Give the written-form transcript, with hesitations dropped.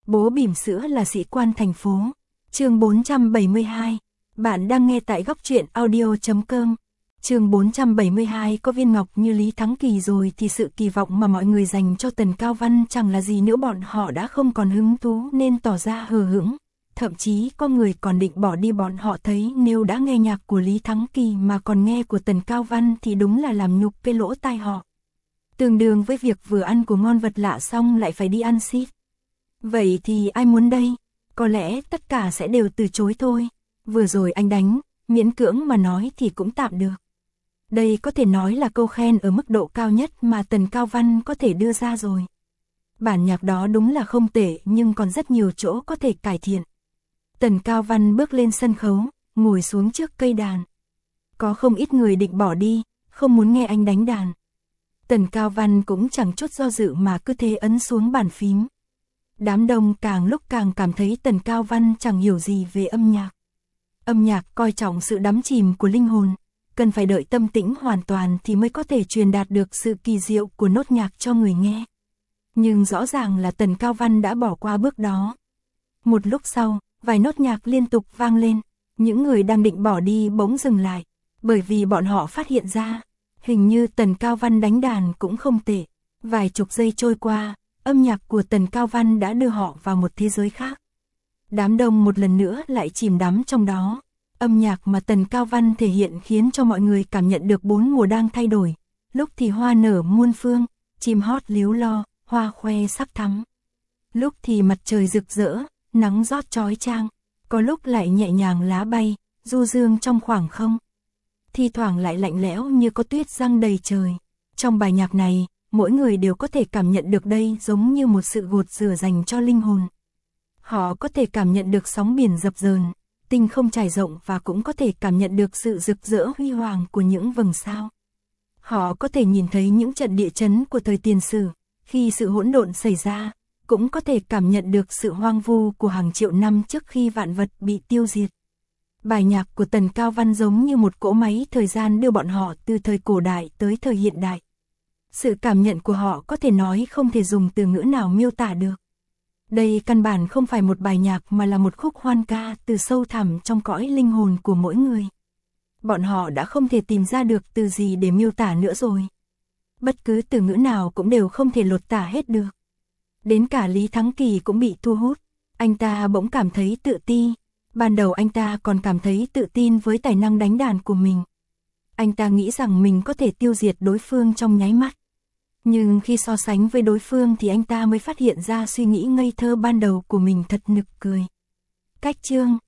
Bố bỉm sữa là sĩ quan thành phố. Chương 472. Bạn đang nghe tại góc truyện audio.com. Chương 472. Có viên ngọc như Lý Thắng Kỳ rồi thì sự kỳ vọng mà mọi người dành cho Tần Cao Văn chẳng là gì nữa, bọn họ đã không còn hứng thú nên tỏ ra hờ hững. Thậm chí có người còn định bỏ đi, bọn họ thấy nếu đã nghe nhạc của Lý Thắng Kỳ mà còn nghe của Tần Cao Văn thì đúng là làm nhục cái lỗ tai họ. Tương đương với việc vừa ăn của ngon vật lạ xong lại phải đi ăn xít. Vậy thì ai muốn đây? Có lẽ tất cả sẽ đều từ chối thôi. Vừa rồi anh đánh, miễn cưỡng mà nói thì cũng tạm được. Đây có thể nói là câu khen ở mức độ cao nhất mà Tần Cao Văn có thể đưa ra rồi. Bản nhạc đó đúng là không tệ nhưng còn rất nhiều chỗ có thể cải thiện. Tần Cao Văn bước lên sân khấu, ngồi xuống trước cây đàn. Có không ít người định bỏ đi, không muốn nghe anh đánh đàn. Tần Cao Văn cũng chẳng chút do dự mà cứ thế ấn xuống bàn phím. Đám đông càng lúc càng cảm thấy Tần Cao Văn chẳng hiểu gì về âm nhạc. Âm nhạc coi trọng sự đắm chìm của linh hồn, cần phải đợi tâm tĩnh hoàn toàn thì mới có thể truyền đạt được sự kỳ diệu của nốt nhạc cho người nghe. Nhưng rõ ràng là Tần Cao Văn đã bỏ qua bước đó. Một lúc sau, vài nốt nhạc liên tục vang lên, những người đang định bỏ đi bỗng dừng lại, bởi vì bọn họ phát hiện ra, hình như Tần Cao Văn đánh đàn cũng không tệ. Vài chục giây trôi qua, âm nhạc của Tần Cao Văn đã đưa họ vào một thế giới khác. Đám đông một lần nữa lại chìm đắm trong đó. Âm nhạc mà Tần Cao Văn thể hiện khiến cho mọi người cảm nhận được bốn mùa đang thay đổi. Lúc thì hoa nở muôn phương, chim hót líu lo, hoa khoe sắc thắm. Lúc thì mặt trời rực rỡ, nắng rót chói chang. Có lúc lại nhẹ nhàng lá bay, du dương trong khoảng không. Thi thoảng lại lạnh lẽo như có tuyết giăng đầy trời. Trong bài nhạc này, mỗi người đều có thể cảm nhận được đây giống như một sự gột rửa dành cho linh hồn. Họ có thể cảm nhận được sóng biển dập dờn, tinh không trải rộng và cũng có thể cảm nhận được sự rực rỡ huy hoàng của những vầng sao. Họ có thể nhìn thấy những trận địa chấn của thời tiền sử, khi sự hỗn độn xảy ra, cũng có thể cảm nhận được sự hoang vu của hàng triệu năm trước khi vạn vật bị tiêu diệt. Bài nhạc của Tần Cao Văn giống như một cỗ máy thời gian đưa bọn họ từ thời cổ đại tới thời hiện đại. Sự cảm nhận của họ có thể nói không thể dùng từ ngữ nào miêu tả được. Đây căn bản không phải một bài nhạc mà là một khúc hoan ca từ sâu thẳm trong cõi linh hồn của mỗi người. Bọn họ đã không thể tìm ra được từ gì để miêu tả nữa rồi. Bất cứ từ ngữ nào cũng đều không thể lột tả hết được. Đến cả Lý Thắng Kỳ cũng bị thu hút. Anh ta bỗng cảm thấy tự ti. Ban đầu anh ta còn cảm thấy tự tin với tài năng đánh đàn của mình. Anh ta nghĩ rằng mình có thể tiêu diệt đối phương trong nháy mắt. Nhưng khi so sánh với đối phương thì anh ta mới phát hiện ra suy nghĩ ngây thơ ban đầu của mình thật nực cười. Cách chương